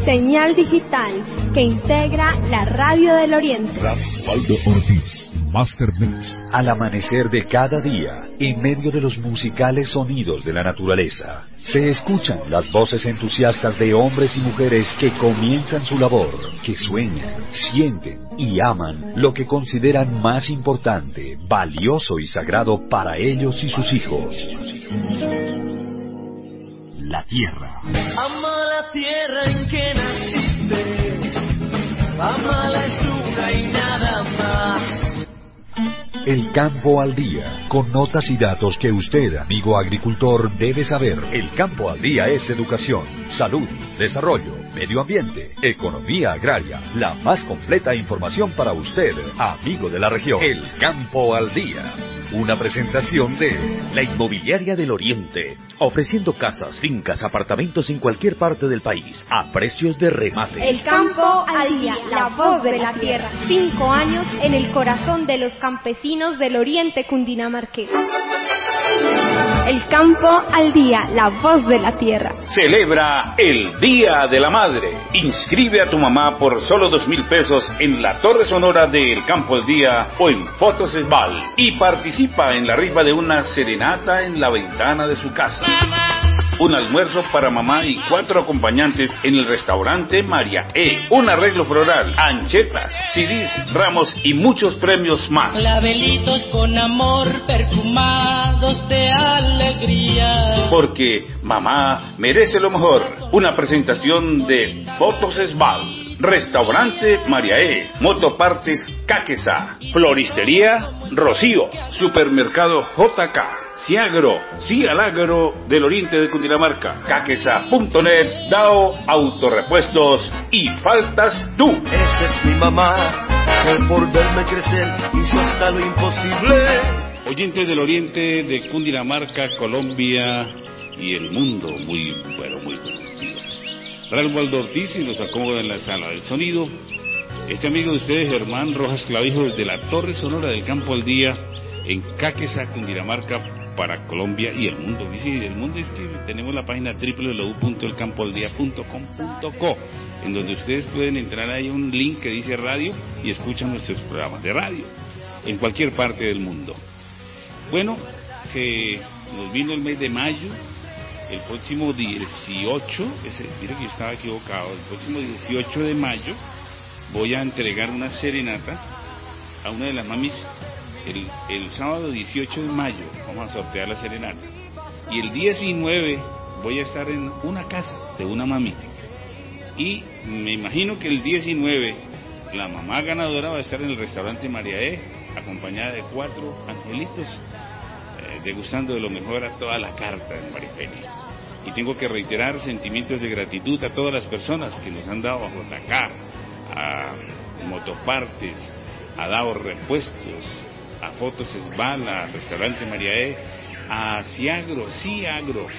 señal digital que integra la Radio del Oriente. Waldo Ortiz, Master Mix. Al amanecer de cada día, en medio de los musicales sonidos de la naturaleza, se escuchan las voces entusiastas de hombres y mujeres que comienzan su labor, que sueñan, sienten y aman lo que consideran más importante, valioso y sagrado para ellos y sus hijos. La tierra. Ama la tierra en que naciste, ama la altura y nada más. El campo al día, con notas y datos que usted, amigo agricultor, debe saber. El campo al día es educación, salud, desarrollo, medio ambiente, economía agraria, la más completa información para usted, amigo de la región. El campo al día. Una presentación de la Inmobiliaria del Oriente, ofreciendo casas, fincas, apartamentos en cualquier parte del país, a precios de remate. El campo al día, la voz de la tierra. 5 años en el corazón de los campesinos del Oriente cundinamarqués. El campo al día, la voz de la tierra. Celebra el Día de la Madre. Inscribe a tu mamá por solo 2,000 pesos en la Torre Sonora de El Campo al Día o en Fotos Esbal. Y participa en la rifa de una serenata en la ventana de su casa. Un almuerzo para mamá y 4 acompañantes en el restaurante María E. Un arreglo floral, anchetas, CDs, ramos y muchos premios más. Clavelitos con amor perfumados de alegría. Porque mamá merece lo mejor. Una presentación de Fotos Esbal, Restaurante María E, Motopartes Caquesa, Floristería Rocío, Supermercado JK, Ciagro, sí al agro del Oriente de Cundinamarca, Caquesa.net, DAO, Autorepuestos y Faltas Tú. Esta es mi mamá, que por verme crecer hizo hasta lo imposible. Oyentes del Oriente de Cundinamarca, Colombia y el mundo, muy buenos días. Ralph Waldo Ortiz y nos acomoda en la sala del sonido. Este amigo de ustedes, Germán Rojas Clavijo, desde la Torre Sonora del Campo al Día, en Caquesa, Cundinamarca, para Colombia y el mundo. Y sí, el mundo es que tenemos la página www.elcampoaldía.com.co, en donde ustedes pueden entrar, ahí un link que dice radio y escuchan nuestros programas de radio, en cualquier parte del mundo. Bueno, se nos vino el mes de mayo. El próximo 18, mire que yo estaba equivocado, el próximo 18 de mayo voy a entregar una serenata a una de las mamis. El sábado 18 de mayo vamos a sortear la serenata. Y el 19 voy a estar en una casa de una mami. Y me imagino que el 19 la mamá ganadora va a estar en el restaurante María E, acompañada de 4 angelitos, degustando de lo mejor a toda la carta de Marifenia. Y tengo que reiterar sentimientos de gratitud a todas las personas que nos han dado a JK, a Motopartes, a DAO Repuestos, a Fotos Esbal, a Restaurante María E, a Ciagro, Ciagro.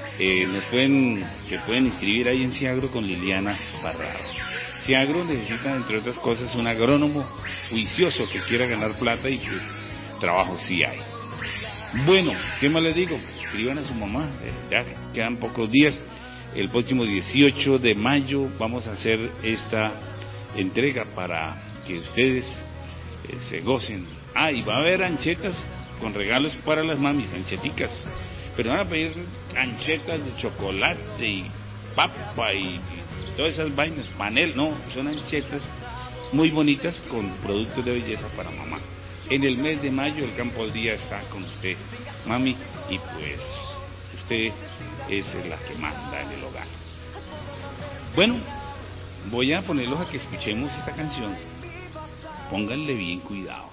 Se pueden inscribir ahí en Ciagro con Liliana Barrado. Ciagro necesita, entre otras cosas, un agrónomo juicioso que quiera ganar plata, y pues trabajo sí hay. Bueno, ¿qué más les digo? Escriban a su mamá, ya quedan pocos días. El próximo 18 de mayo vamos a hacer esta entrega para que ustedes se gocen. Y va a haber anchetas con regalos para las mamis, ancheticas. Pero van a pedir anchetas de chocolate y papa y todas esas vainas, panel, no, son anchetas muy bonitas con productos de belleza para mamá. En el mes de mayo el Campo al Día está con usted, mami, y pues usted es la que manda en el hogar. Bueno, voy a ponerlos a que escuchemos esta canción. Pónganle bien cuidado.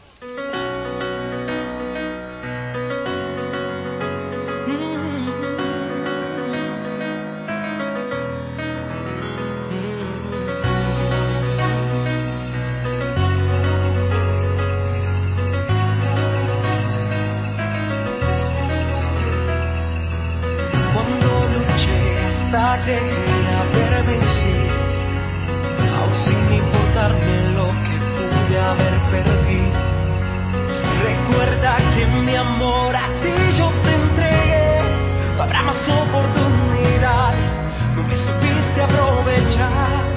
Creer haber vencido, aún sin importarme lo que pude haber perdido. Recuerda que mi amor a ti yo te entregué. No habrá más oportunidades, no me supiste aprovechar.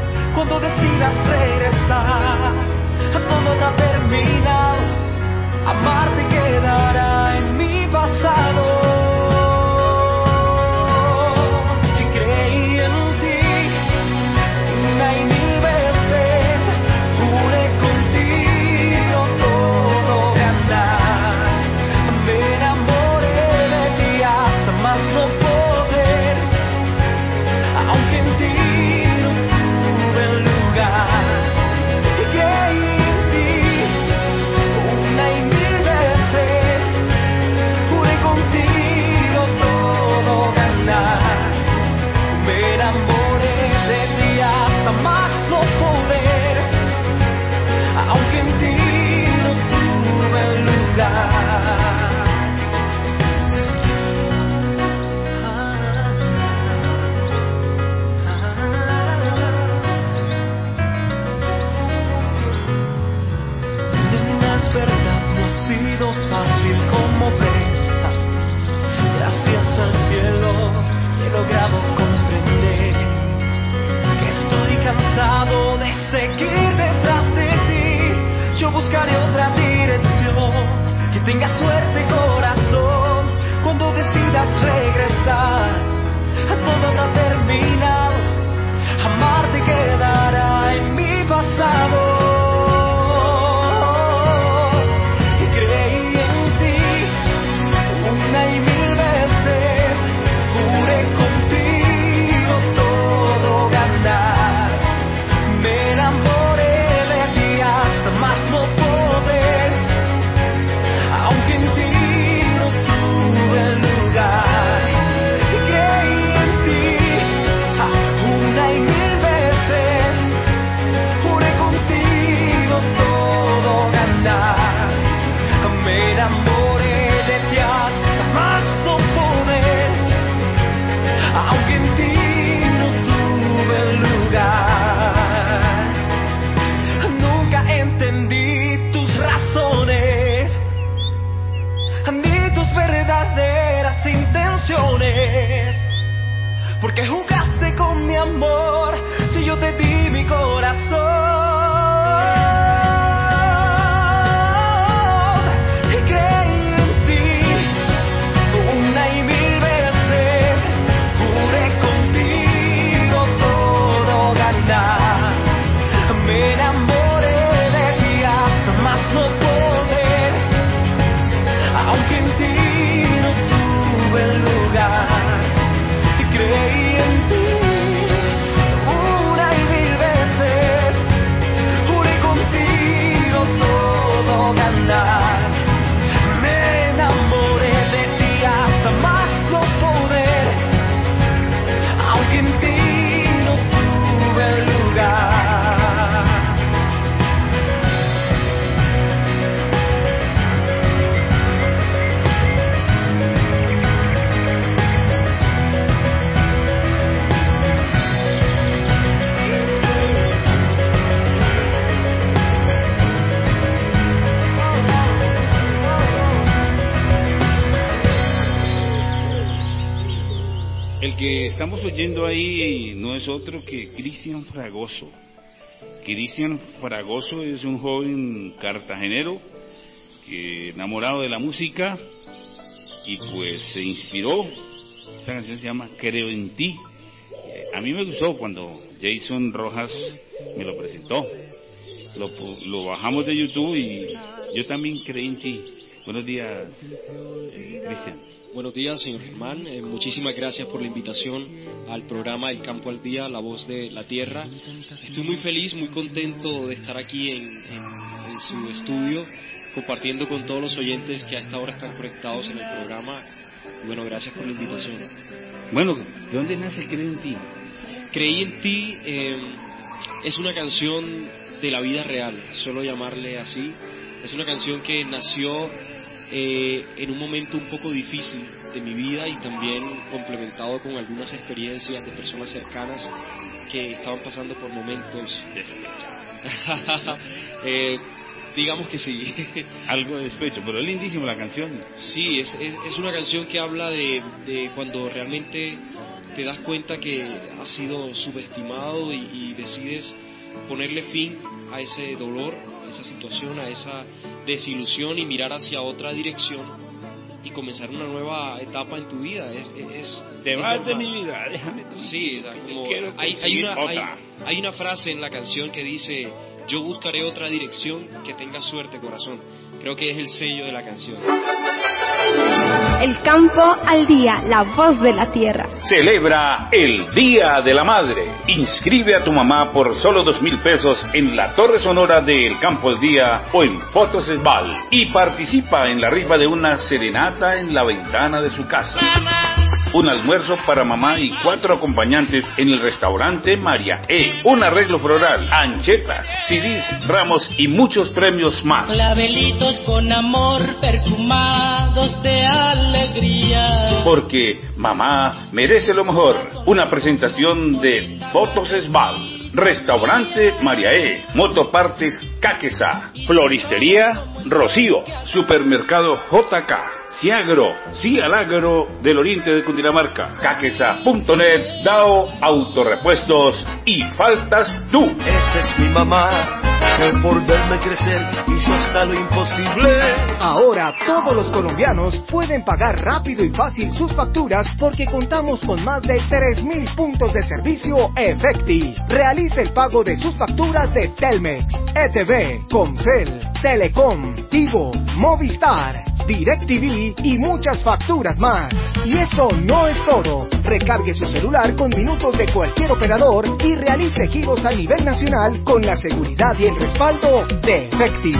terminado, amarte quedará en mi pasado. Y creí en ti una y mil veces, juré contigo todo ganar. Me enamoré de ti hasta más no poder, aunque en ti no tuve lugar. Y creí en ti una y mil veces, juré contigo todo ganar. Me enamoré de ti hasta más no poder, aunque en ti no tuve lugar. Nena, es verdad, no ha sido fácil como ves. Gracias al cielo he logrado comprender que estoy cansado de seguir detrás de ti. Yo buscaré otra dirección, que tenga suerte corazón. Cuando decidas regresar, todo habrá terminado, amarte quedará en mi pasado. Y creí en ti una y mil veces, juré contigo todo ganar. Me enamoré de ti hasta más no poder, aunque en ti no tuve lugar. Y creí en ti una y mil veces, juré contigo todo ganar. Me enamoré de ti hasta más no poder, aunque en ti no tuve lugar. Nunca entendí tus razones, ni tus verdaderas intenciones. Porque jugaste con mi amor si yo te di mi corazón. Y creí en ti una y mil veces, juré contigo todo ganar. Me enamoré de ti hasta más no poder, aunque en ti no tuve lugar. Y creí en ti una y mil veces, juré contigo todo ganar. Me enamoré de ti hasta más no poder, aunque en ti no tuve lugar. El que estamos oyendo ahí no es otro que Cristian Fragoso. Cristian Fragoso es un joven cartagenero que, enamorado de la música, y pues se inspiró. Esta canción se llama Creo en ti. A mí me gustó cuando Jason Rojas me lo presentó. Lo bajamos de YouTube y yo también creí en ti. Buenos días, Cristian. Buenos días, señor Germán. Muchísimas gracias por la invitación al programa El Campo al Día, La Voz de la Tierra. Estoy muy feliz, muy contento de estar aquí en su estudio, compartiendo con todos los oyentes que a esta hora están conectados en el programa. Y bueno, gracias por la invitación. Bueno, ¿de dónde nace Creí en ti? Creí en ti es una canción de la vida real, suelo llamarle así. Es una canción que nació en un momento un poco difícil de mi vida y también complementado con algunas experiencias de personas cercanas que estaban pasando por momentos digamos que sí. Algo de despecho, pero es lindísima la canción. Sí, es una canción que habla de cuando realmente te das cuenta que has sido subestimado y decides ponerle fin a ese dolor esa situación, a esa desilusión y mirar hacia otra dirección y comenzar una nueva etapa en tu vida. Te vas de mi vida, déjame. Sí, o sea, como Quiero hay una frase en la canción que dice: yo buscaré otra dirección, que tenga suerte, corazón. Creo que es el sello de la canción. El campo al día, la voz de la tierra. Celebra el Día de la Madre. Inscribe a tu mamá por solo 2,000 pesos en la Torre Sonora de El Campo al Día o en Fotos Esbal. Y participa en la rifa de una serenata en la ventana de su casa. Un almuerzo para mamá y 4 acompañantes en el restaurante María E. Un arreglo floral, anchetas, CDs, ramos y muchos premios más. Clavelitos con amor, perfumados de alegría. Porque mamá merece lo mejor. Una presentación de Fotos Esbal. Restaurante María E, Motopartes Caquesa, Floristería Rocío, Supermercado JK, Ciagro, Cialagro del Oriente de Cundinamarca, Caquesa.net, DAO, Autorepuestos y Faltas Tú. Esta es mi mamá, que por verme crecer hizo hasta lo imposible. Ahora todos los colombianos pueden pagar rápido y fácil sus facturas porque contamos con más de 3,000 puntos de servicio Efecti. Realice el pago de sus facturas de Telmex, ETV, Comcel, Telecom, Tigo, Movistar, DirecTV y muchas facturas más. Y eso no es todo. Recargue su celular con minutos de cualquier operador y realice giros a nivel nacional con la seguridad y el respaldo de Efecti.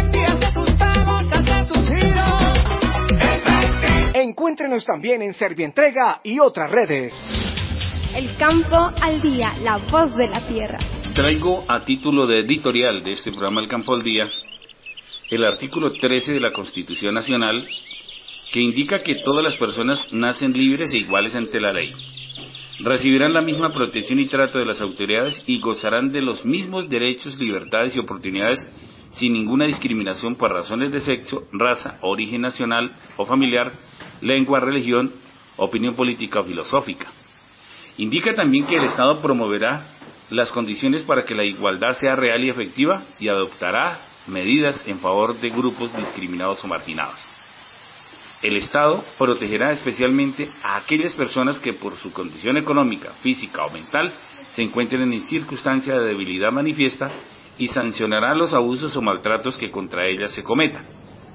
Encuéntrenos también en Servientrega y otras redes. El campo al día, la voz de la tierra. Traigo a título de editorial de este programa El Campo al Día el artículo 13 de la Constitución Nacional, que indica que todas las personas nacen libres e iguales ante la ley. Recibirán la misma protección y trato de las autoridades y gozarán de los mismos derechos, libertades y oportunidades sin ninguna discriminación por razones de sexo, raza, origen nacional o familiar, lengua, religión, opinión política o filosófica. Indica también que el Estado promoverá las condiciones para que la igualdad sea real y efectiva y adoptará medidas en favor de grupos discriminados o marginados. El Estado protegerá especialmente a aquellas personas que por su condición económica, física o mental se encuentren en circunstancia de debilidad manifiesta y sancionará los abusos o maltratos que contra ellas se cometan.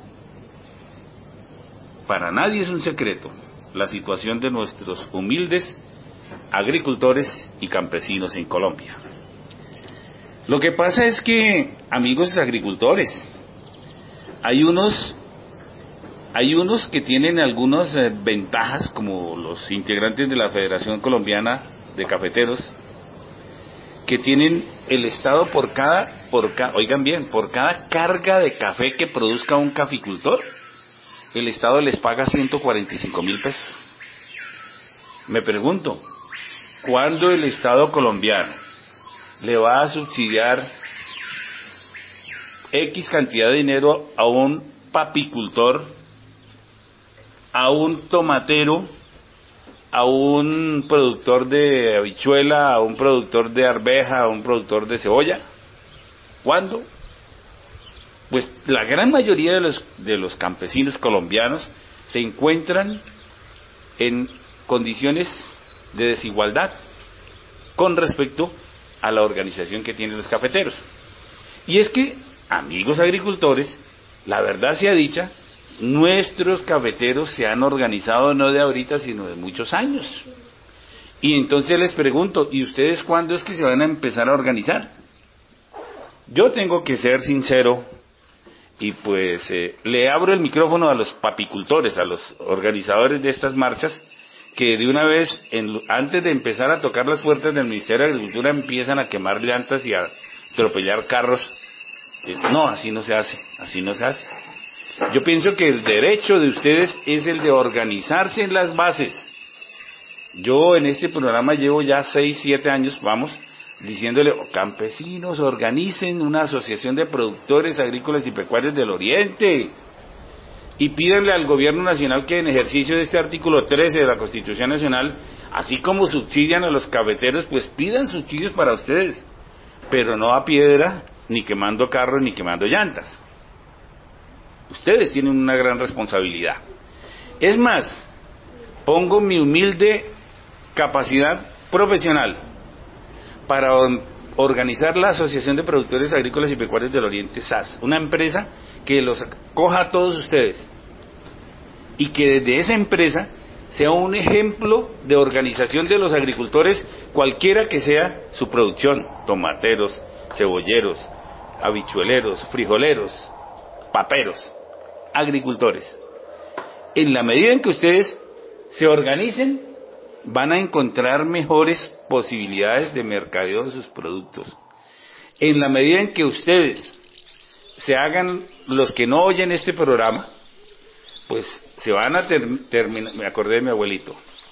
Para nadie es un secreto la situación de nuestros humildes agricultores y campesinos en Colombia. Lo que pasa es que, amigos agricultores, hay unos que tienen algunas ventajas, como los integrantes de la Federación Colombiana de Cafeteros, que tienen el Estado por cada carga de café que produzca un caficultor, el Estado les paga 145,000 pesos. Me pregunto, ¿cuándo el Estado colombiano le va a subsidiar X cantidad de dinero a un papicultor, a un tomatero, a un productor de habichuela, a un productor de arveja, a un productor de cebolla? ¿Cuándo? Pues la gran mayoría de los campesinos colombianos se encuentran en condiciones de desigualdad con respecto a la organización que tienen los cafeteros. Y es que, amigos agricultores, la verdad sea dicha, nuestros cafeteros se han organizado no de ahorita, sino de muchos años. Y entonces les pregunto, ¿y ustedes cuándo es que se van a empezar a organizar? Yo tengo que ser sincero y pues le abro el micrófono a los papicultores, a los organizadores de estas marchas, que de una vez, antes de empezar a tocar las puertas del Ministerio de Agricultura, empiezan a quemar llantas y a atropellar carros. No, así no se hace, así no se hace. Yo pienso que el derecho de ustedes es el de organizarse en las bases. Yo en este programa llevo ya 6, 7 años, diciéndole, campesinos, organicen una asociación de productores agrícolas y pecuarios del Oriente. Y pídanle al gobierno nacional que en ejercicio de este artículo 13 de la Constitución Nacional, así como subsidian a los cafeteros, pues pidan subsidios para ustedes, pero no a piedra ni quemando carros, ni quemando llantas. Ustedes tienen una gran responsabilidad. Es más, pongo mi humilde capacidad profesional para organizar la Asociación de Productores Agrícolas y Pecuarios del Oriente, SAS, una empresa que los coja a todos ustedes y que desde esa empresa sea un ejemplo de organización de los agricultores, cualquiera que sea su producción: tomateros, cebolleros, habichueleros, frijoleros, paperos, agricultores. En la medida en que ustedes se organicen, van a encontrar mejores posibilidades de mercadeo de sus productos. En la medida en que ustedes se hagan los que no oyen este programa, pues se van a terminar, me acordé de mi abuelito,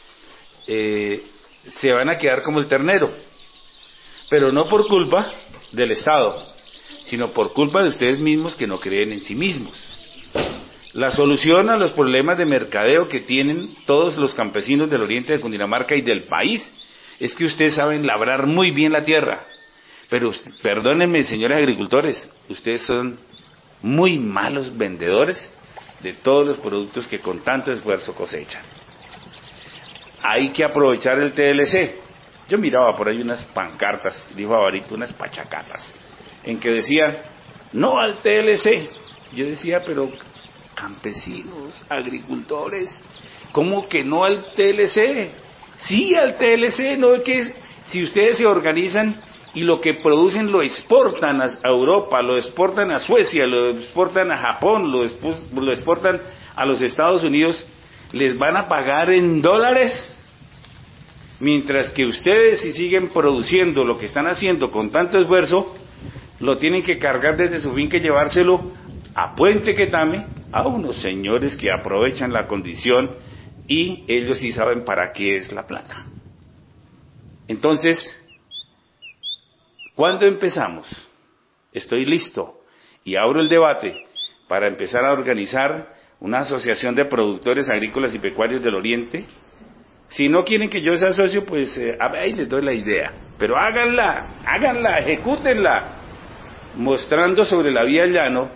se van a quedar como el ternero, pero no por culpa del Estado, sino por culpa de ustedes mismos que no creen en sí mismos. La solución a los problemas de mercadeo que tienen todos los campesinos del oriente de Cundinamarca y del país es que ustedes saben labrar muy bien la tierra, pero perdónenme, señores agricultores, ustedes son muy malos vendedores de todos los productos que con tanto esfuerzo cosechan. Hay que aprovechar el TLC. Yo miraba por ahí unas pancartas, dijo Avarito, unas pachacatas, en que decía, no al TLC. Yo decía, pero campesinos, agricultores, ¿cómo que no al TLC? Sí al TLC, no es que si ustedes se organizan y lo que producen lo exportan a Europa, lo exportan a Suecia, lo exportan a Japón, lo exportan a los Estados Unidos, les van a pagar en dólares, mientras que ustedes, si siguen produciendo lo que están haciendo con tanto esfuerzo, lo tienen que cargar desde su finca y llevárselo a Puente Quetame a unos señores que aprovechan la condición y ellos sí saben para qué es la plata. Entonces, ¿cuándo empezamos? Estoy listo y abro el debate para empezar a organizar una asociación de productores agrícolas y pecuarios del Oriente. Si no quieren que yo sea socio, pues ahí les doy la idea, pero háganla, ejecútenla, mostrando sobre la vía llano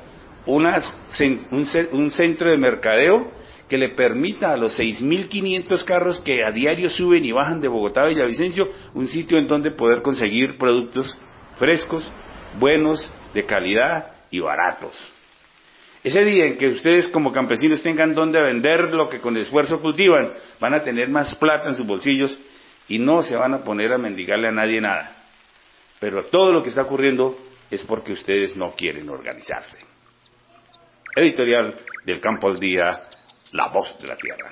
un centro de mercadeo que le permita a los 6.500 carros que a diario suben y bajan de Bogotá a Villavicencio, un sitio en donde poder conseguir productos frescos, buenos, de calidad y baratos. Ese día en que ustedes como campesinos tengan donde vender lo que con esfuerzo cultivan, van a tener más plata en sus bolsillos y no se van a poner a mendigarle a nadie nada. Pero todo lo que está ocurriendo es porque ustedes no quieren organizarse. Editorial del Campo al Día, La Voz de la Tierra.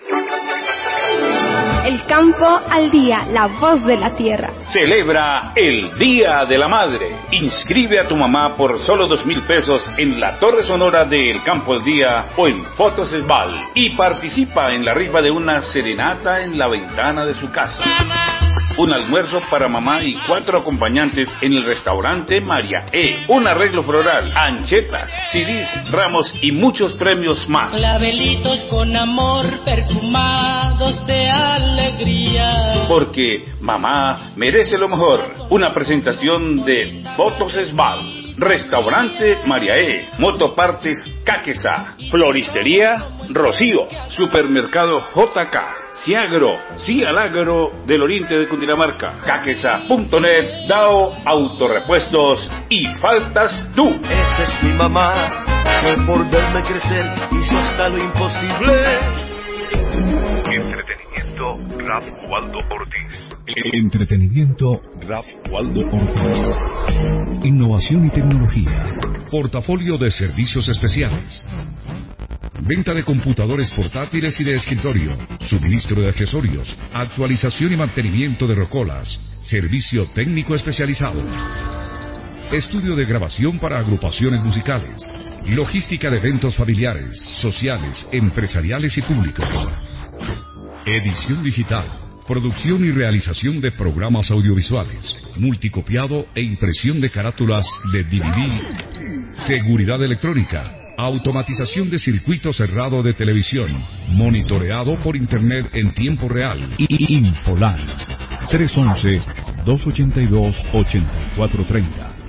El Campo al Día, La Voz de la Tierra. Celebra el Día de la Madre. Inscribe a tu mamá por solo 2.000 pesos en la Torre Sonora de El Campo al Día o en Fotos Esbal y participa en la rifa de una serenata en la ventana de su casa. Un almuerzo para mamá y 4 acompañantes en el restaurante María E. Un arreglo floral, anchetas, CDs, ramos y muchos premios más. Clavelitos con amor, perfumados de alegría. Porque mamá merece lo mejor. Una presentación de Fotos Esbal, Restaurante María E, Motopartes Caquesa, Floristería Rocío, Supermercado JK, Ciagro, sí al agro del oriente de Cundinamarca, Caquesa.net, DAO, Autorepuestos y Faltas Tú. Esta es mi mamá, que por verme crecer hizo hasta lo imposible. Entretenimiento Raf Waldo Ortiz. Entretenimiento Raf Waldo Ortiz. Innovación y tecnología. Portafolio de servicios especiales. Venta de computadores portátiles y de escritorio, suministro de accesorios, actualización y mantenimiento de rocolas, servicio técnico especializado, estudio de grabación para agrupaciones musicales, logística de eventos familiares, sociales, empresariales y públicos, edición digital, producción y realización de programas audiovisuales, multicopiado e impresión de carátulas de DVD, seguridad electrónica, automatización de circuito cerrado de televisión, monitoreado por internet en tiempo real. Infoline 311-282-8430.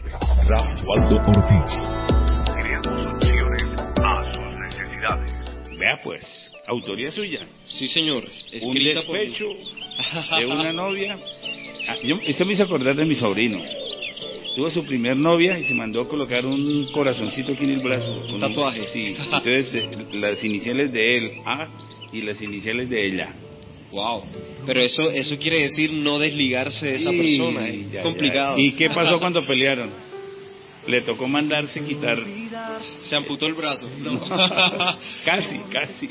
Ralph Waldo Ortiz. Creando soluciones a sus necesidades. Vea pues, autoría suya. Sí, señor. Un despecho de una novia. Esto me hizo acordar de mi sobrino. Tuvo su primer novia y se mandó a colocar un corazoncito aquí en el brazo. Un tatuaje. Sí, entonces las iniciales de él, A, y las iniciales de ella. Wow. Pero eso quiere decir no desligarse de esa persona. Es complicado. ¿Y qué pasó cuando pelearon? Le tocó mandarse quitar. Se amputó el brazo. No. Casi.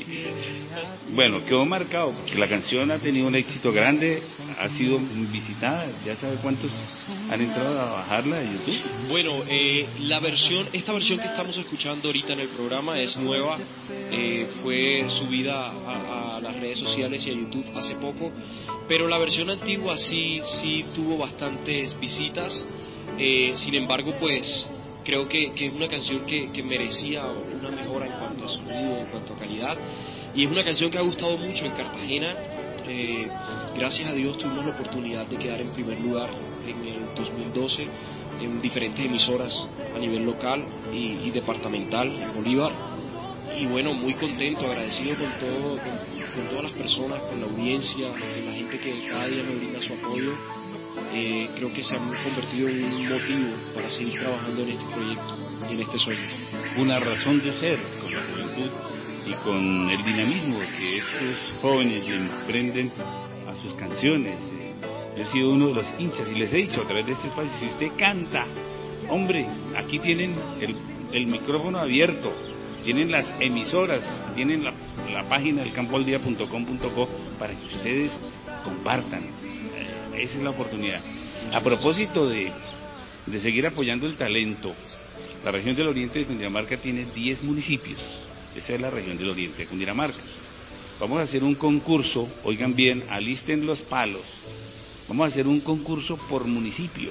Bueno, quedó marcado porque la canción ha tenido un éxito grande, ha sido visitada. Ya sabe cuántos han entrado a bajarla de YouTube. Bueno, esta versión que estamos escuchando ahorita en el programa es nueva. Fue subida a las redes sociales y a YouTube hace poco. Pero la versión antigua sí tuvo bastantes visitas. Sin embargo, pues creo que es una canción que merecía una mejora en cuanto a sonido, en cuanto a calidad, y es una canción que ha gustado mucho en Cartagena. Gracias a Dios tuvimos la oportunidad de quedar en primer lugar en el 2012 en diferentes emisoras a nivel local y departamental en Bolívar, y bueno, muy contento, agradecido con todas las personas, con la audiencia, con la gente que cada día me brinda su apoyo. Creo que se han convertido en un motivo para seguir trabajando en este proyecto y en este sueño. Una razón de ser con la juventud y con el dinamismo que estos jóvenes le emprenden a sus canciones. Yo he sido uno de los hinchas y les he dicho a través de este espacio, si usted canta, hombre, aquí tienen el micrófono abierto, tienen las emisoras, tienen la página del campoaldía.com.co para que ustedes compartan. Esa es la oportunidad. A propósito de seguir apoyando el talento, la región del Oriente de Cundinamarca tiene 10 municipios. Esa es la región del Oriente de Cundinamarca. Vamos a hacer un concurso, oigan bien, alisten los palos. Vamos a hacer un concurso por municipio.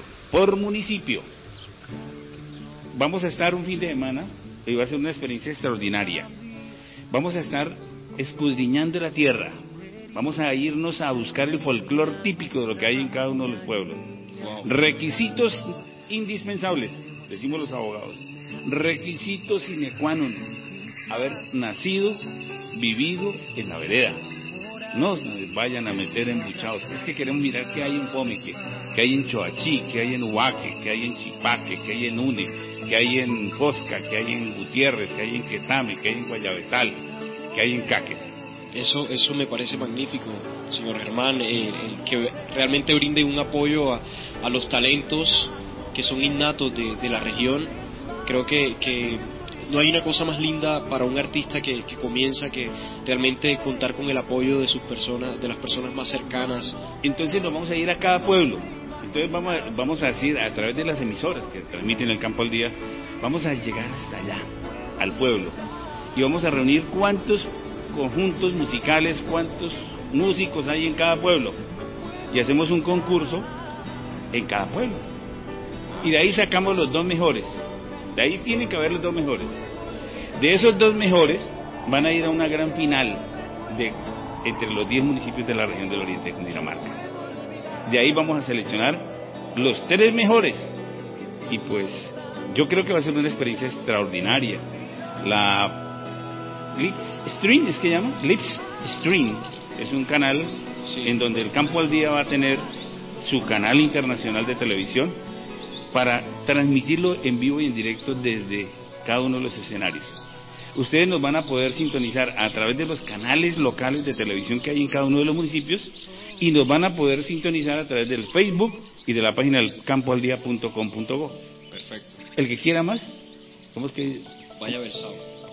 Vamos a estar un fin de semana y va a ser una experiencia extraordinaria. Vamos a estar escudriñando la tierra. Vamos a irnos a buscar el folclore típico de lo que hay en cada uno de los pueblos. Wow. Requisitos indispensables, decimos los abogados. Requisitos sine qua non: haber nacido, vivido en la vereda. No se vayan a meter embuchados. Es que queremos mirar qué hay en Pomeque, qué hay en Choachí, qué hay en Huaque, qué hay en Chipaque, qué hay en Une, qué hay en Fosca, qué hay en Gutiérrez, qué hay en Quetame, qué hay en Guayabetal, qué hay en Caque. Eso me parece magnífico, señor Germán, el que realmente brinde un apoyo a los talentos que son innatos de la región. Creo que no hay una cosa más linda para un artista que comienza que realmente contar con el apoyo de sus personas, de las personas más cercanas. Entonces nos vamos a ir a cada pueblo. Entonces vamos a decir, a través de las emisoras que transmiten el Campo al Día, vamos a llegar hasta allá, al pueblo, y vamos a reunir cuántos conjuntos musicales, cuántos músicos hay en cada pueblo, y hacemos un concurso en cada pueblo, y de ahí sacamos los 2 mejores. De ahí tienen que haber los 2 mejores. De esos 2 mejores van a ir a una gran final entre los 10 municipios de la región del Oriente de Cundinamarca. De ahí vamos a seleccionar los 3 mejores, y pues yo creo que va a ser una experiencia extraordinaria. La Slipstream, ¿es que llama? Slipstream es un canal, sí, en donde el Campo al Día va a tener su canal internacional de televisión para transmitirlo en vivo y en directo desde cada uno de los escenarios. Ustedes nos van a poder sintonizar a través de los canales locales de televisión que hay en cada uno de los municipios, y nos van a poder sintonizar a través del Facebook y de la página del campoaldía.com.co. Perfecto. El que quiera más, ¿cómo es que? Vaya versado.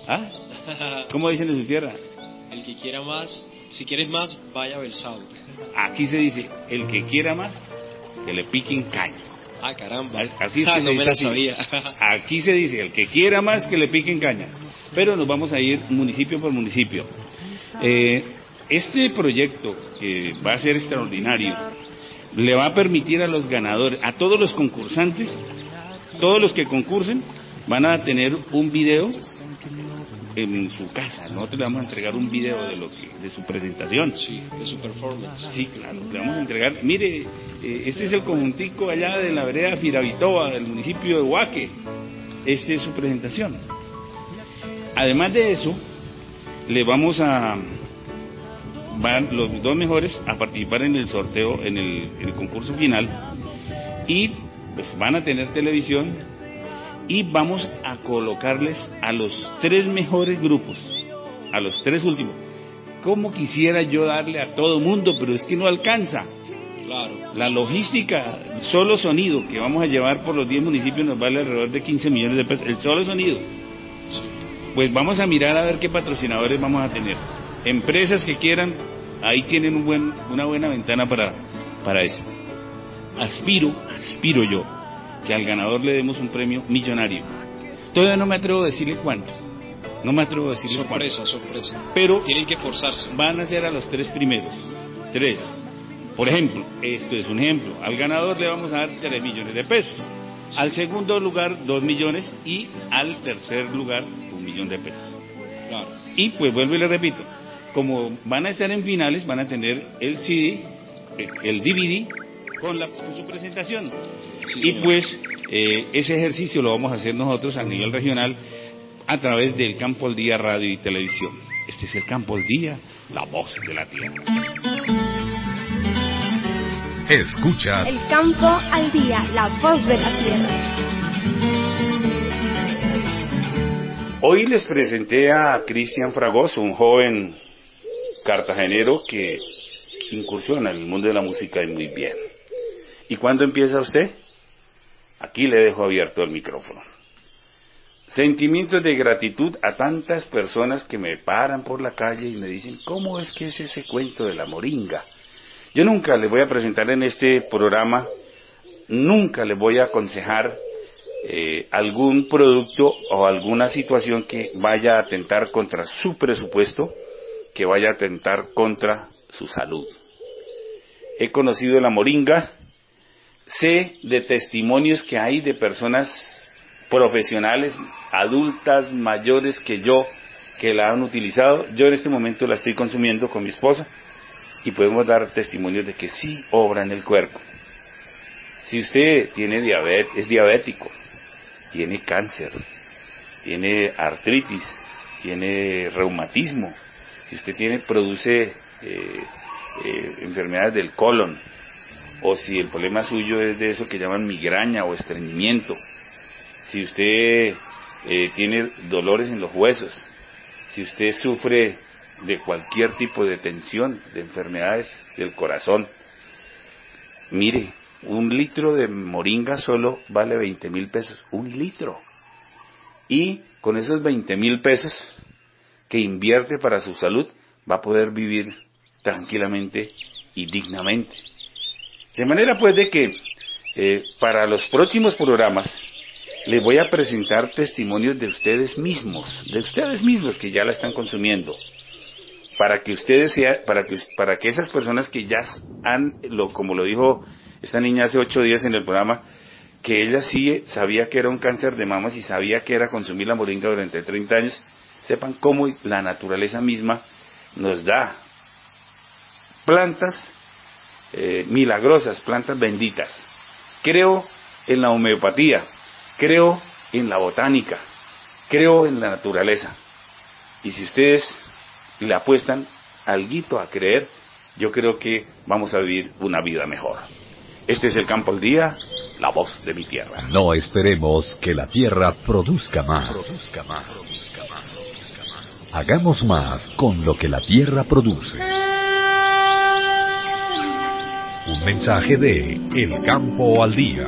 ¿Ah? ¿Cómo dicen en su tierra? El que quiera más, si quieres más, vaya versado. Aquí se dice, el que quiera más, que le piquen caña. Ah, caramba. Así es que no me la sabía. Aquí se dice, el que quiera más, que le piquen caña. Pero nos vamos a ir municipio por municipio. Este proyecto, que va a ser extraordinario, le va a permitir a los ganadores, a todos los concursantes, todos los que concursen, van a tener un video en su casa. Nosotros le vamos a entregar un video de su presentación. Sí, de su performance. Sí, claro, le vamos a entregar, mire, este es el conjuntico allá de la vereda Firavitoa, del municipio de Huaque. Esta es su presentación. Además de eso, van los dos mejores a participar en el sorteo, en el concurso final, y pues van a tener televisión, y vamos a colocarles a los 3 mejores grupos, a los 3 últimos. Como quisiera yo darle a todo mundo, pero es que no alcanza. Claro. La logística, solo sonido que vamos a llevar por los 10 municipios nos vale alrededor de 15 millones de pesos, el solo sonido. Sí. Pues vamos a mirar a ver qué patrocinadores vamos a tener. Empresas que quieran, ahí tienen una buena ventana para eso. Aspiro yo que al ganador le demos un premio millonario. Todavía no me atrevo a decirle cuánto. Sorpresa. Pero tienen que esforzarse. Van a ser a los 3 primeros. 3. Por ejemplo, esto es un ejemplo. Al ganador le vamos a dar 3 millones de pesos. Al segundo lugar, 2 millones. Y al tercer lugar, 1 millón de pesos. Claro. Y pues vuelvo y le repito. Como van a estar en finales, van a tener el CD, el DVD, con su presentación. Sí, y pues ese ejercicio lo vamos a hacer nosotros a nivel regional a través del Campo al Día Radio y Televisión. Este es el Campo al Día, la voz de la tierra. Escucha El Campo al Día, la voz de la tierra. Hoy les presenté a Cristian Fragoso, un joven cartagenero que incursiona en el mundo de la música y muy bien. ¿Y cuándo empieza usted? Aquí le dejo abierto el micrófono. Sentimientos de gratitud a tantas personas que me paran por la calle y me dicen, ¿cómo es que es ese cuento de la moringa? Yo nunca les voy a presentar en este programa, nunca les voy a aconsejar algún producto o alguna situación que vaya a atentar contra su presupuesto, que vaya a atentar contra su salud. He conocido la moringa, sé de testimonios que hay de personas profesionales, adultas, mayores que yo, que la han utilizado. Yo en este momento la estoy consumiendo con mi esposa y podemos dar testimonios de que sí obra en el cuerpo. Si usted tiene diabetes, es diabético, tiene cáncer, tiene artritis, tiene reumatismo, si usted produce enfermedades del colon, o si el problema suyo es de eso que llaman migraña o estreñimiento, si usted tiene dolores en los huesos, si usted sufre de cualquier tipo de tensión, de enfermedades del corazón, mire, 1 litro de moringa solo vale 20,000 pesos, 1 litro. Y con esos 20,000 pesos que invierte para su salud, va a poder vivir tranquilamente y dignamente. De manera pues de que para los próximos programas les voy a presentar testimonios de ustedes mismos que ya la están consumiendo, para que para que esas personas que ya como lo dijo esta niña hace 8 días en el programa, que ella sí sabía que era un cáncer de mamas y sabía que era consumir la moringa durante 30 años, sepan cómo la naturaleza misma nos da plantas milagrosas, plantas benditas. Creo en la homeopatía, creo en la botánica, creo en la naturaleza. Y si ustedes le apuestan alguito a creer, yo creo que vamos a vivir una vida mejor. Este es el Campo al Día, la voz de mi tierra. No esperemos que la tierra produzca más. Hagamos más con lo que la tierra produce. Un mensaje de El Campo al Día.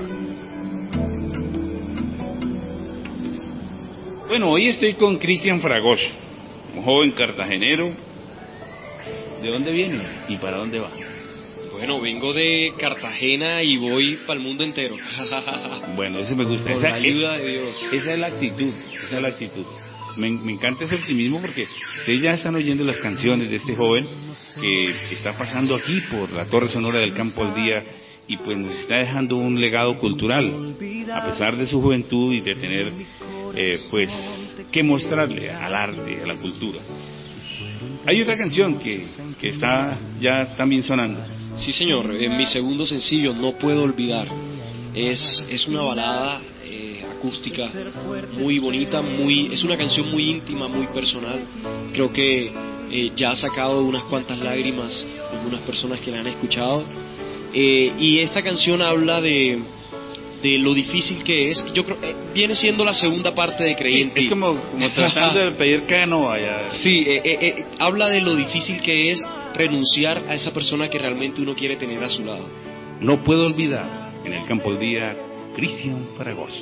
Bueno, hoy estoy con Cristian Fragoso, un joven cartagenero. ¿De dónde viene y para dónde va? Bueno, vengo de Cartagena y voy para el mundo entero. Bueno, eso me gusta. Con la ayuda de Dios. Esa es la actitud. Me encanta ese optimismo porque ustedes ya están oyendo las canciones de este joven que está pasando aquí por la Torre Sonora del Campo al Día y pues nos está dejando un legado cultural. A pesar de su juventud y de tener pues que mostrarle al arte, a la cultura. Hay otra canción que está ya también sonando. Sí, señor, mi segundo sencillo, No Puedo Olvidar, es una balada acústica muy bonita, es una canción muy íntima, muy personal. Creo que ya ha sacado unas cuantas lágrimas algunas personas que la han escuchado, y esta canción habla de lo difícil que es. Yo creo viene siendo la segunda parte de Creí en Ti. Es como tratando de pedir Canova ya. Sí, habla de lo difícil que es renunciar a esa persona que realmente uno quiere tener a su lado. No puedo olvidar, en el Campo al Día, Cristian Fragoso.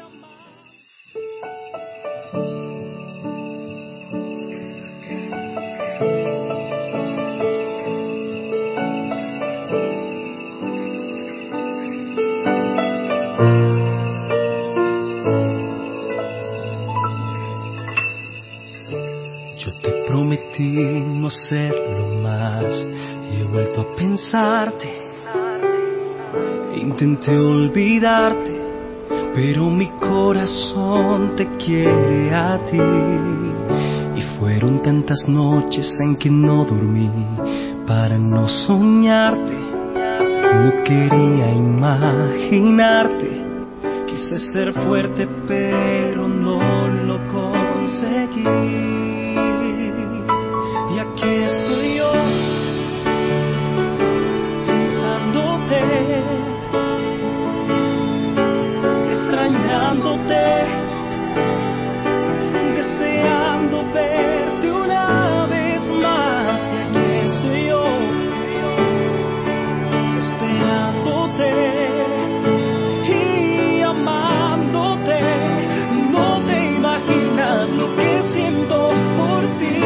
Prometí no hacerlo más y he vuelto a pensarte. Intenté olvidarte, pero mi corazón te quiere a ti. Y fueron tantas noches en que no dormí para no soñarte. No quería imaginarte. Quise ser fuerte, pero no lo conseguí. Y aquí estoy yo, pensándote, extrañándote, deseando verte una vez más. Y aquí estoy yo, esperándote y amándote. No te imaginas lo que siento por ti.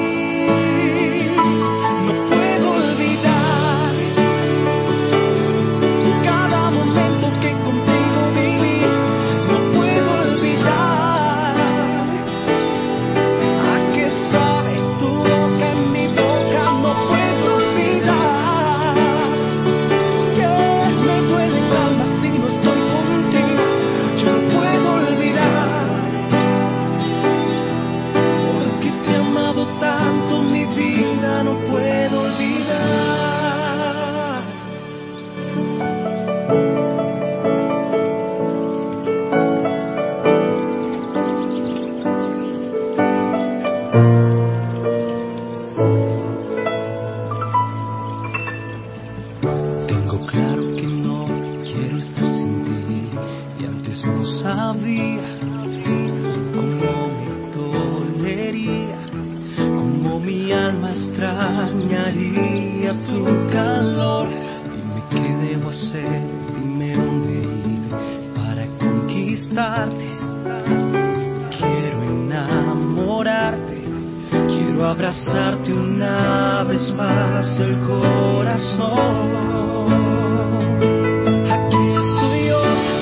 Abrazarte una vez más el corazón. Aquí estoy yo,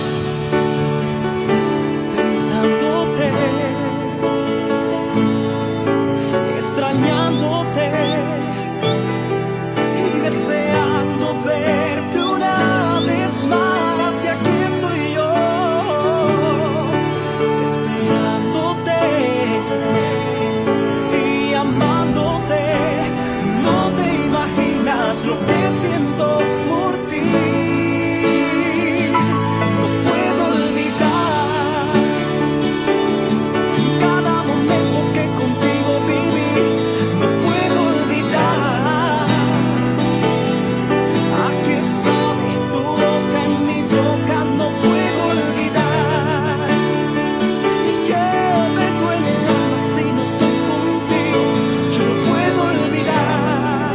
pensándote, extrañándote y deseando verte una vez más. Y aquí estoy yo, esperándote y amándote. No te imaginas lo que siento por ti. No puedo olvidar cada momento que contigo viví. No puedo olvidar a qué sabe tu boca en mi boca. No puedo olvidar que me duele el alma si no estoy contigo. Yo no puedo olvidar.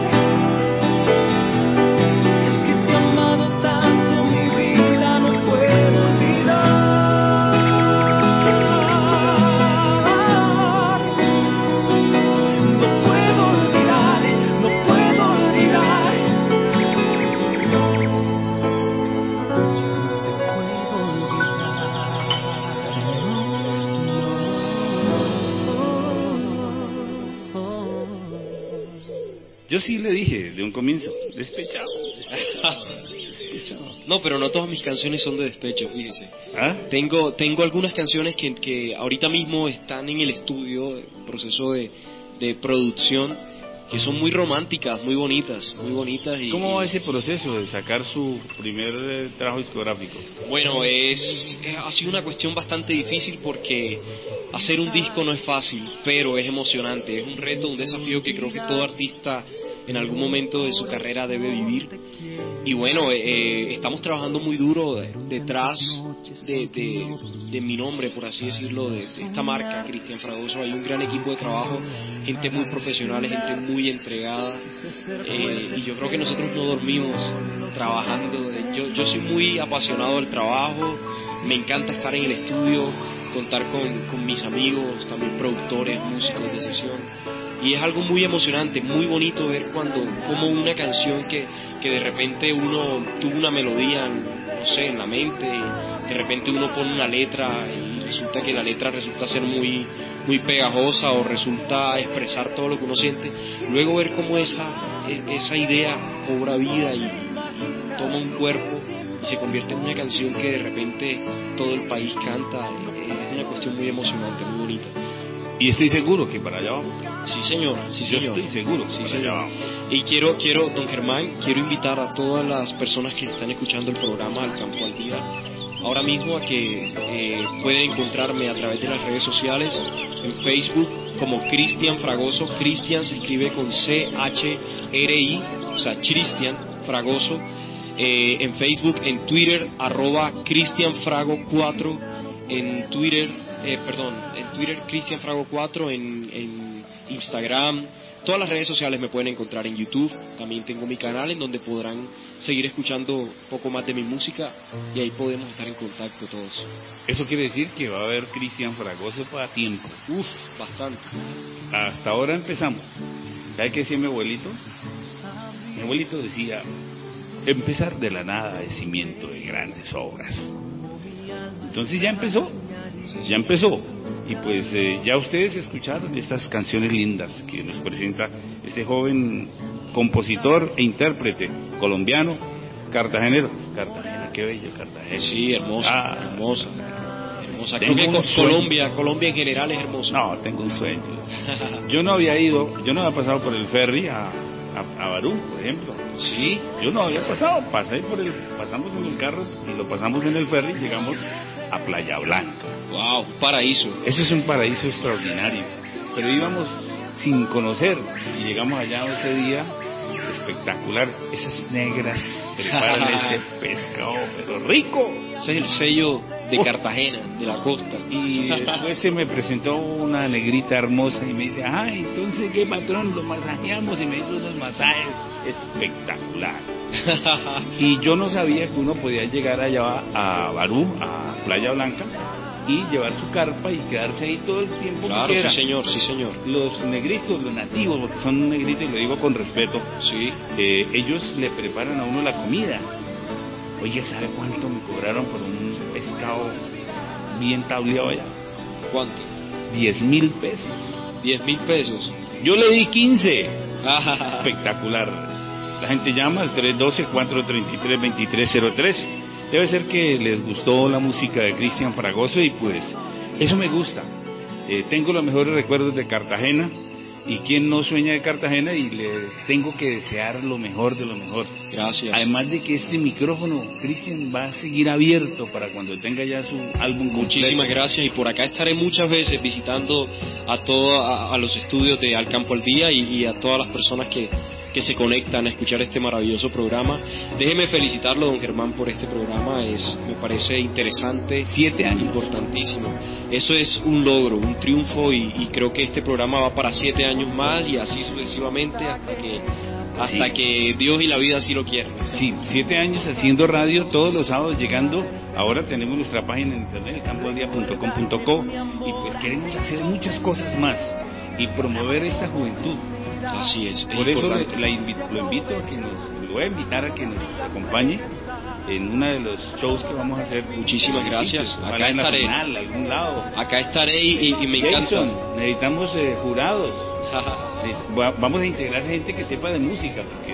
Es que te he amado tanto, mi vida, no puedo olvidar. No puedo olvidar, no puedo olvidar. Yo sí le dije de un comienzo, despechado. escuchado. No, pero no todas mis canciones son de despecho, fíjese. ¿Ah? Tengo algunas canciones que ahorita mismo están en el estudio, en proceso de producción, que son muy románticas, muy bonitas. ¿Cómo va ese proceso de sacar su primer trabajo discográfico? Bueno, ha sido una cuestión bastante difícil porque hacer un disco no es fácil, pero es emocionante, es un reto, un desafío que creo que todo artista en algún momento de su carrera debe vivir. Y bueno, estamos trabajando muy duro detrás de mi nombre, por así decirlo, de esta marca, Cristian Fragoso. Hay un gran equipo de trabajo, gente muy profesional, gente muy entregada, y yo creo que nosotros no dormimos trabajando. Yo soy muy apasionado del trabajo, me encanta estar en el estudio, contar con mis amigos, también productores, músicos de sesión. Y es algo muy emocionante, muy bonito ver como una canción que de repente uno tuvo una melodía, no sé, en la mente, y de repente uno pone una letra y resulta que la letra resulta ser muy pegajosa o resulta expresar todo lo que uno siente. Luego ver cómo esa idea cobra vida y toma un cuerpo y se convierte en una canción que de repente todo el país canta, es una cuestión muy emocionante, muy bonita. Y estoy seguro que para allá vamos. Sí, señor. Yo estoy seguro. Sí, señor. Y quiero, don Germán, quiero invitar a todas las personas que están escuchando el programa Al Campo al Día, ahora mismo a que pueden encontrarme a través de las redes sociales, en Facebook como Cristian Fragoso. Cristian se escribe con C-H-R-I, o sea, Cristian Fragoso. En Facebook, en Twitter, @CristianFrago4, en Twitter, Cristian Frago 4, en Instagram, todas las redes sociales me pueden encontrar, en YouTube, también tengo mi canal en donde podrán seguir escuchando un poco más de mi música y ahí podemos estar en contacto todos. Eso quiere decir que va a haber Cristian Fragoso para tiempo. Bastante. Hasta ahora empezamos. ¿Sabe qué decía mi abuelito? Mi abuelito decía, empezar de la nada es cimiento de grandes obras. Entonces ya empezó. Y pues ya ustedes escucharon estas canciones lindas que nos presenta este joven compositor e intérprete colombiano, cartagenero. Cartagena, qué bello Cartagena. Sí, hermosa. Creo que Colombia en general es hermosa. No, tengo un sueño. Yo no había pasado por el ferry a Barú, por ejemplo. Sí. Yo no había pasado, pasamos en el carro y lo pasamos en el ferry, llegamos a Playa Blanca. Wow, un paraíso. Eso es un paraíso extraordinario. Pero íbamos sin conocer y llegamos allá ese día espectacular. Esas negras preparan ese pescado, pero rico. Ese es el sello de Cartagena, de la costa. Y después se me presentó una negrita hermosa y me dice, entonces qué patrón, lo masajeamos, y me hizo unos masajes espectacular. Y yo no sabía que uno podía llegar allá a Barú, a Playa Blanca, y llevar su carpa y quedarse ahí todo el tiempo. Claro, sí señor. Los negritos, los nativos, porque son negritos, y lo digo con respeto, sí. Ellos le preparan a uno la comida. Oye, ¿sabe cuánto me cobraron por un pescado bien tableado allá? ¿Cuánto? 10,000 pesos. 10,000 pesos. Yo le di 15. Espectacular. La gente llama al 312-433-2303. Debe ser que les gustó la música de Cristian Fragoso y pues eso me gusta. Tengo los mejores recuerdos de Cartagena, y quién no sueña de Cartagena, y le tengo que desear lo mejor de lo mejor. Gracias. Además de que este micrófono, Cristian, va a seguir abierto para cuando tenga ya su álbum completo. Muchísimas gracias, y por acá estaré muchas veces visitando a los estudios de Al Campo al Día y a todas las personas que se conectan a escuchar este maravilloso programa. Déjeme felicitarlo, don Germán, por este programa. Me parece interesante. 7 años. Importantísimo. Eso es un logro, un triunfo, y creo que este programa va para 7 años más y así sucesivamente hasta que Dios y la vida así lo quieran. Sí, 7 años haciendo radio, todos los sábados llegando. Ahora tenemos nuestra página en internet, elcampoaldia.com.co, y pues queremos hacer muchas cosas más y promover esta juventud. Así es. Por eso lo invito a que lo voy a invitar a que nos acompañe en uno de los shows que vamos a hacer. Muchísimas gracias. Acá estaré. Nacional, algún lado. Acá estaré y me encanta. Necesitamos jurados. Vamos a integrar gente que sepa de música, porque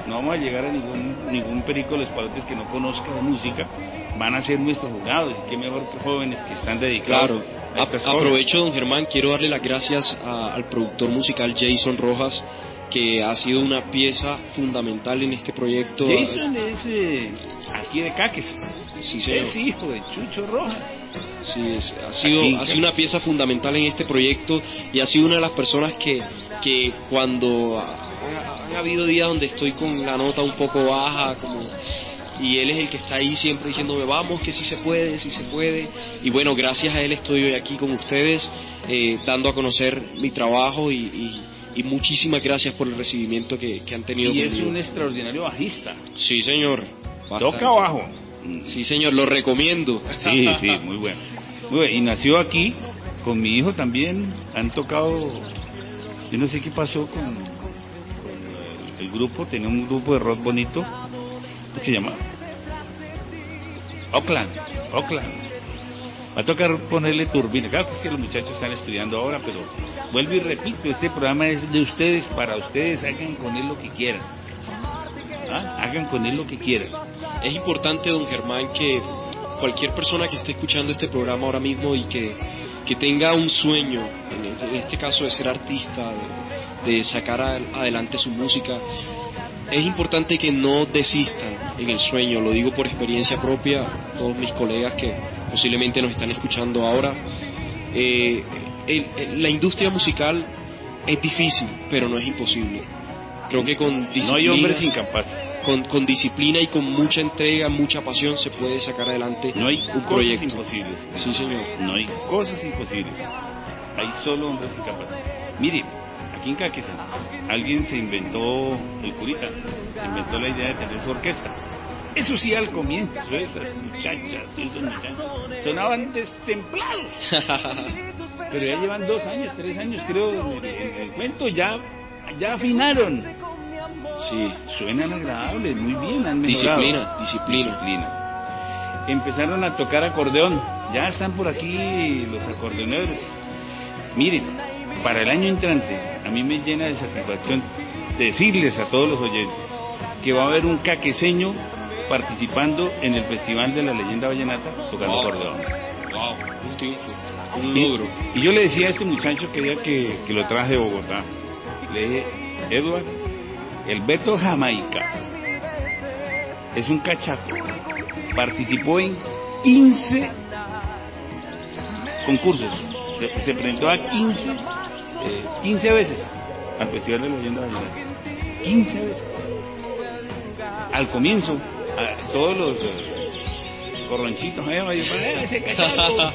no vamos a llegar a ningún perico de los palotes que no conozca de música, van a ser nuestros jurados, y qué mejor que jóvenes que están dedicados a estas cosas. Aprovecho, don Germán, quiero darle las gracias al productor musical Jason Rojas, que ha sido una pieza fundamental en este proyecto. Jason es aquí de Caques. Sí, señor. Es hijo de Chucho Rojas. Sí, ha sido una pieza fundamental en este proyecto, y ha sido una de las personas que cuando han habido días donde estoy con la nota un poco baja, y él es el que está ahí siempre diciéndome, vamos, que sí se puede, y bueno, gracias a él estoy hoy aquí con ustedes, dando a conocer mi trabajo, y muchísimas gracias por el recibimiento que han tenido y conmigo. Es un extraordinario bajista. Sí, señor. Bastante. Toca bajo. Sí, señor, lo recomiendo. Sí, muy bueno. Y nació aquí, con mi hijo también, han tocado, yo no sé qué pasó con el grupo, tenía un grupo de rock bonito, ¿cómo se llama? Oakland. Va a tocar ponerle turbina, claro que es que los muchachos están estudiando ahora, pero vuelvo y repito, este programa es de ustedes, para ustedes, hagan con él lo que quieran. Hagan con él lo que quieran. Es importante, don Germán, que cualquier persona que esté escuchando este programa ahora mismo y que tenga un sueño, en este caso de ser artista, de sacar adelante su música, es importante que no desistan en el sueño. Lo digo por experiencia propia, todos mis colegas que posiblemente nos están escuchando ahora. La industria musical es difícil, pero no es imposible. Creo que con disciplina, no hay hombres incapaces. Con disciplina y con mucha entrega, mucha pasión, se puede sacar adelante un proyecto. Imposibles. Sí, señor. No hay cosas imposibles. Hay solo hombres incapaces. Mire, aquí en Caquesa, alguien se inventó, el curita, se inventó la idea de tener su orquesta. Eso sí, al comienzo, esos muchachos sonaban destemplados. Pero ya llevan 2 años, 3 años, creo, en el cuento, ya afinaron. Sí. Suenan agradables, muy bien, han mejorado. Disciplina. Empezaron a tocar acordeón, ya están por aquí los acordeoneros. Miren, para el año entrante, a mí me llena de satisfacción decirles a todos los oyentes que va a haber un caqueseño participando en el Festival de la Leyenda Vallenata tocando acordeón. Wow, un logro. Y yo le decía a este muchacho que lo traje de Bogotá, le dije, Edward, el Beto Jamaica es un cachaco, participó en 15 concursos, se presentó a 15 veces al Festival de la Leyenda Vallenata, 15 veces. Al comienzo, todos los corronchitos, ese cachaco,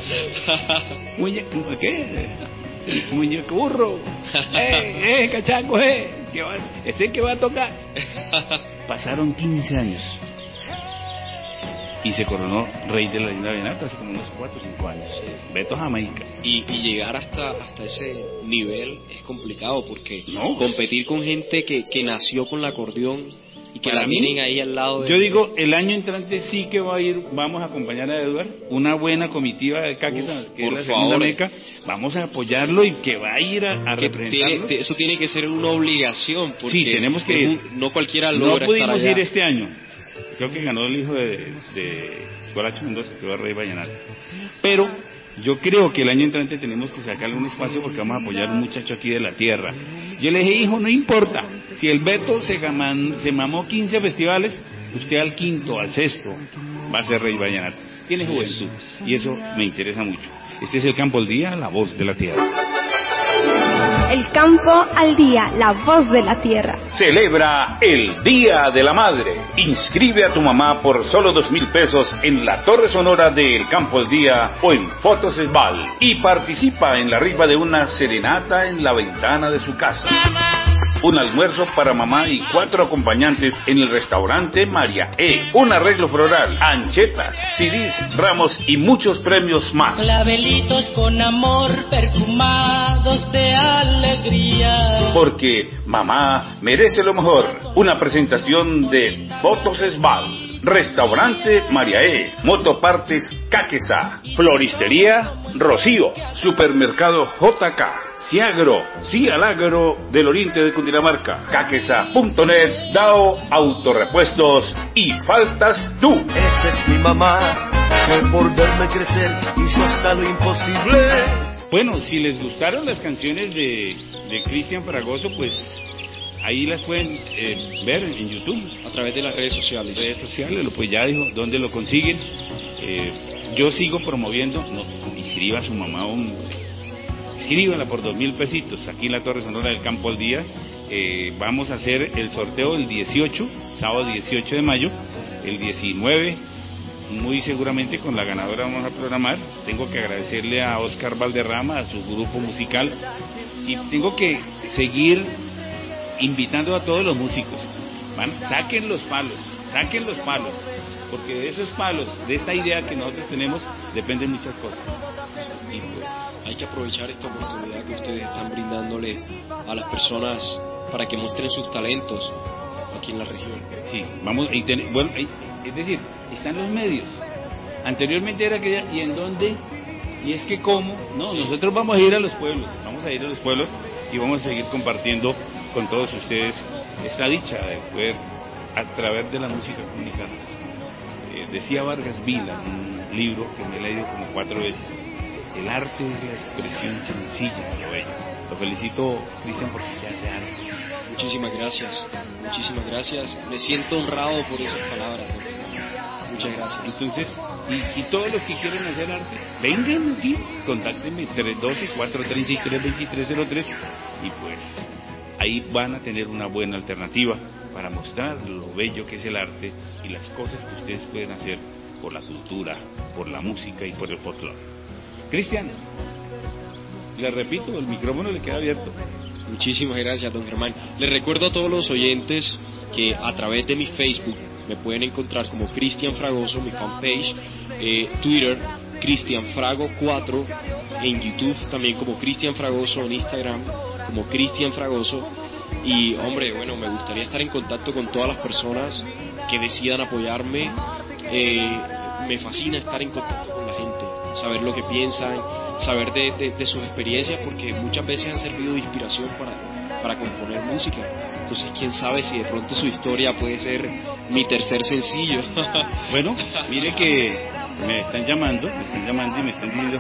¿qué? Muñeco burro, cachaco, ese que va a tocar. Pasaron 15 años y se coronó rey de la Leyenda Vallenata hace como unos 4 o 5 años, Beto Jamaica. Y llegar hasta ese nivel es complicado, porque competir con gente que nació con el acordeón y que la tienen ahí al lado de... Yo digo, el año entrante sí que vamos a acompañar a Edward, una buena comitiva de Caquesa, que es la segunda meca, vamos a apoyarlo y que va a ir a representarnos. Eso tiene que ser una obligación, porque sí, tenemos que ir. No cualquiera logra estar allá. No pudimos ir este año, creo que ganó el hijo de Guaracho Mendoza, que va a Rey Vallenato, pero yo creo que el año entrante tenemos que sacarle un espacio porque vamos a apoyar a un muchacho aquí de la tierra. Yo le dije, hijo, no importa, si el Beto se mamó 15 festivales, usted al quinto, al sexto, va a ser Rey Vallenato. Tiene juventud, y eso me interesa mucho. Este es el Campo al Día, la voz de la tierra. El Campo al Día, la voz de la tierra. Celebra el Día de la Madre. Inscribe a tu mamá por solo 2,000 pesos en la Torre Sonora de El Campo al Día o en Fotos Esbal. Y participa en la rifa de una serenata en la ventana de su casa. Un almuerzo para mamá y 4 acompañantes en el restaurante María E. Un arreglo floral, anchetas, CDs, ramos y muchos premios más. Clavelitos con amor, perfumados de alegría. Porque mamá merece lo mejor. Una presentación de Fotos Esbal. Restaurante Mariaé, Motopartes Caquesa, Floristería Rocío, Supermercado JK, Ciagro, sí al agro del oriente de Cundinamarca, Caquesa.net, DAO Autorepuestos y Faltas Tú. Esta es mi mamá, que por verme crecer hizo hasta lo imposible. Bueno, si les gustaron las canciones de Cristian Fragoso, pues ahí las pueden ver en YouTube. A través de las redes sociales. Pues ya dijo, ¿dónde lo consiguen? Yo sigo promoviendo, no, inscriba a su mamá, inscríbala por 2,000 pesitos, aquí en la Torre Sonora del Campo al Día. Vamos a hacer el sorteo el 18, sábado 18 de mayo, el 19, muy seguramente con la ganadora vamos a programar. Tengo que agradecerle a Oscar Valderrama, a su grupo musical, y tengo que seguir invitando a todos los músicos. Saquen los palos, porque de esos palos, de esta idea que nosotros tenemos, dependen muchas cosas. Y pues, hay que aprovechar esta oportunidad que ustedes están brindándole a las personas para que muestren sus talentos aquí en la región. Sí, vamos, es decir, están los medios. Anteriormente era que ¿y en dónde? Y es que ¿cómo? No, sí. Nosotros vamos a ir a los pueblos y vamos a seguir compartiendo con todos ustedes esta dicha de poder a través de la música comunicar. Decía Vargas Vila en un libro que me he leído como 4 veces: el arte es la expresión sencilla de lo bello. Lo felicito, Cristian, porque ya hace arte. Muchísimas gracias. Me siento honrado por esas palabras. Muchas gracias. Entonces, y todos los que quieren hacer arte, vengan aquí, contáctenme 312-433-2303 y pues ahí van a tener una buena alternativa para mostrar lo bello que es el arte y las cosas que ustedes pueden hacer por la cultura, por la música y por el folclore. Cristian, le repito, el micrófono le queda abierto. Muchísimas gracias, don Germán. Les recuerdo a todos los oyentes que a través de mi Facebook me pueden encontrar como Cristian Fragoso, mi fanpage, Twitter, Cristian Frago 4, en YouTube también como Cristian Fragoso, en Instagram como Cristian Fragoso. Y hombre, bueno, me gustaría estar en contacto con todas las personas que decidan apoyarme. Me fascina estar en contacto con la gente, saber lo que piensan, saber de sus experiencias, porque muchas veces han servido de inspiración para componer música. Entonces, quién sabe si de pronto su historia puede ser mi tercer sencillo. Bueno, mire que me están llamando y me están diciendo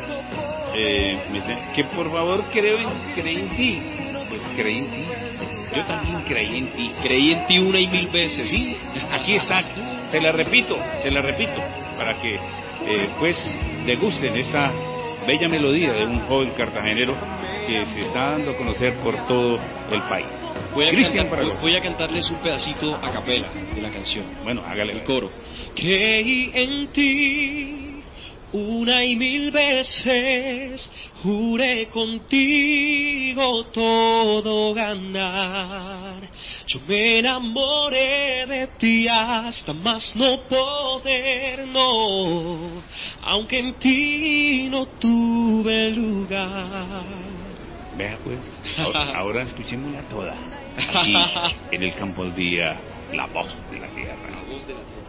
que por favor creí en ti. Pues creí en ti. Yo también creí en ti 1,000 veces. Sí, aquí está. Se la repito, para que pues degusten esta bella melodía de un joven cartagenero que se está dando a conocer por todo el país. Voy a cantarles un pedacito a capela de la canción. Bueno, hágale el coro. Creí en ti 1,000 veces, juré contigo todo ganar. Yo me enamoré de ti hasta más no poder, no, aunque en ti no tuve lugar. Vea pues, ahora escuchémosla toda. Aquí en el Campo al Día, la voz de la tierra. La voz de la tierra.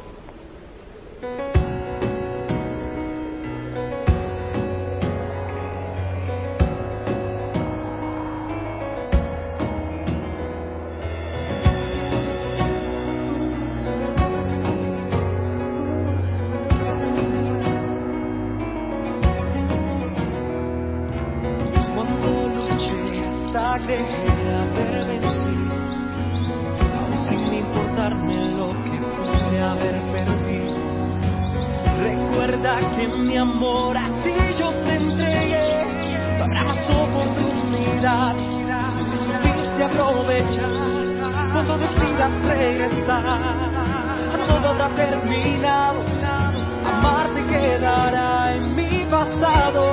Creer haber vencido, aún sin importarme lo que pude haber perdido. Recuerda que mi amor a ti yo te entregué. No habrá más oportunidades, me supiste aprovechar. Cuando decidas regresar, todo habrá terminado. Amarte quedará en mi pasado.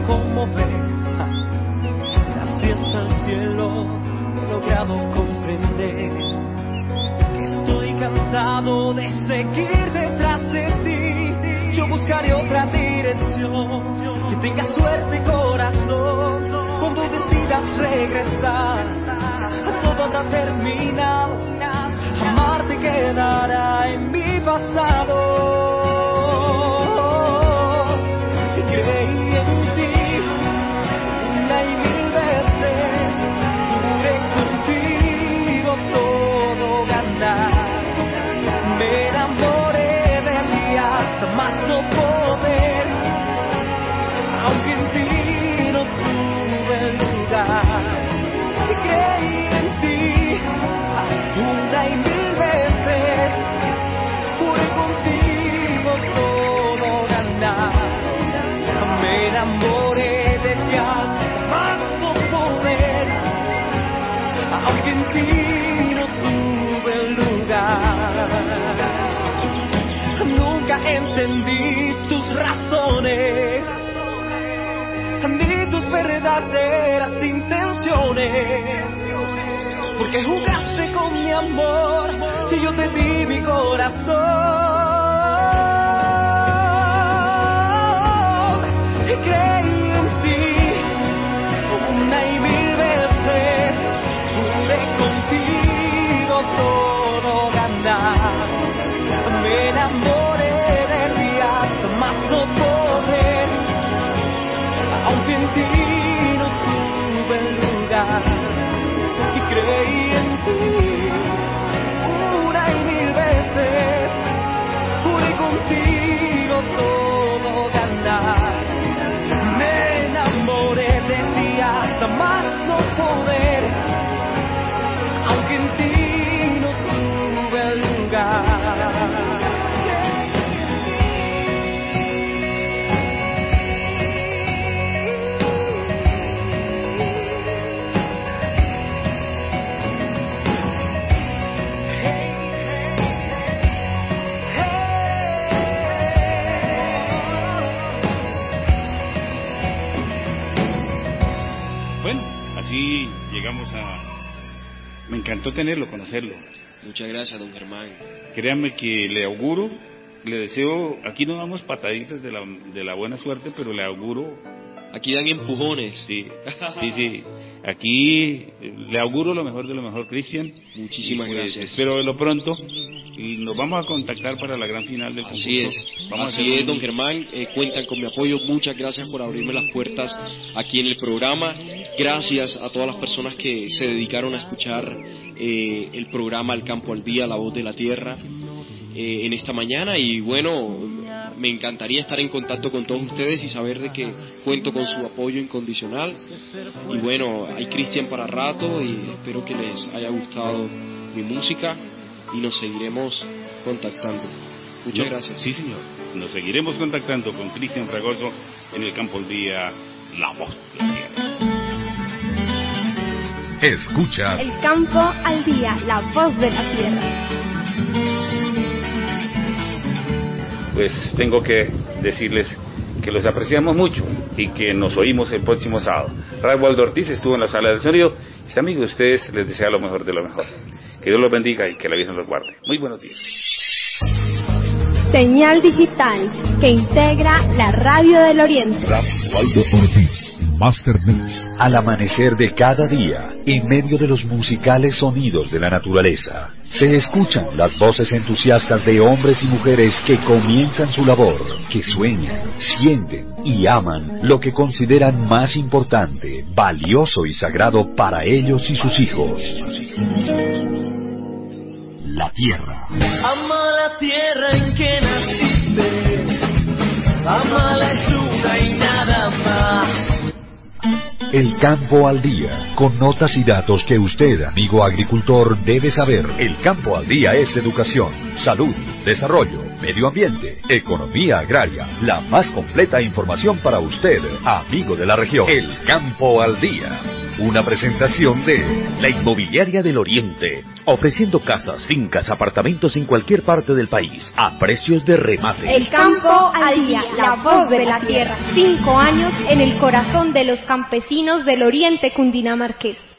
como ves, gracias al cielo he logrado comprender que estoy cansado de seguir detrás de ti. Yo buscaré otra dirección, que tenga suerte corazón, cuando decidas regresar, todo habrá terminado, amarte quedará en mi pasado. Y creí en ti una y mil veces, juré contigo todo ganar. Me enamoré de ti hasta más no poder, aunque en ti no tuve lugar. Y creí en ti una y mil veces, juré contigo todo ganar. Me enamoré de ti hasta más no poder, aunque en ti no tuve lugar. Nunca entendí tus razones, ni tus verdaderas intenciones. Porque jugaste con mi amor si yo te di mi corazón. Y creí en ti una y mil veces, juré contigo todo ganar. Me enamoré de ti hasta más no poder, aunque en ti no tuve lugar. Y creí en ti una y mil veces, juré contigo todo ganar. Me enamoré de ti hasta más no poder, aunque en ti no tuve lugar. Así llegamos a... Me encantó tenerlo, conocerlo. Muchas gracias, don Germán. Créanme que le auguro, le deseo, aquí no damos pataditas de la buena suerte, pero le auguro... Aquí dan empujones. Sí, sí. Aquí le auguro lo mejor de lo mejor, Cristian. Muchísimas gracias. Espero verlo pronto. Y nos vamos a contactar para la gran final del concurso. Así es, don Germán. Cuentan con mi apoyo. Muchas gracias por abrirme las puertas aquí en el programa. Gracias a todas las personas que se dedicaron a escuchar el programa El Campo al Día, La Voz de la Tierra, en esta mañana. Y bueno, me encantaría estar en contacto con todos ustedes y saber de que cuento con su apoyo incondicional. Y bueno, hay Cristian para rato y espero que les haya gustado mi música y nos seguiremos contactando. Muchas gracias. Sí, señor. Nos seguiremos contactando con Cristian Fragoso en El Campo al Día, La Voz de la Tierra. Escucha El Campo al Día, La Voz de la Tierra. Pues tengo que decirles que los apreciamos mucho y que nos oímos el próximo sábado. Ray Waldo Ortiz estuvo en la sala del sonido. Este amigo de ustedes les desea lo mejor de lo mejor. Que Dios los bendiga y que la Virgen los guarde. Muy buenos días. Señal digital que integra la radio del Oriente. Waldo Ortiz, Master Mix. Al amanecer de cada día, en medio de los musicales sonidos de la naturaleza, se escuchan las voces entusiastas de hombres y mujeres que comienzan su labor, que sueñan, sienten y aman lo que consideran más importante, valioso y sagrado para ellos y sus hijos. La tierra. Ama la tierra en que naciste, ama la luna y nada más. El Campo al Día, con notas y datos que usted, amigo agricultor, debe saber. El Campo al Día es educación, salud, desarrollo, medio ambiente, economía agraria, la más completa información para usted, amigo de la región. El Campo al Día. Una presentación de la Inmobiliaria del Oriente, ofreciendo casas, fincas, apartamentos en cualquier parte del país, a precios de remate. El campo al día, la voz de la tierra. 5 años en el corazón de los campesinos del Oriente cundinamarqués.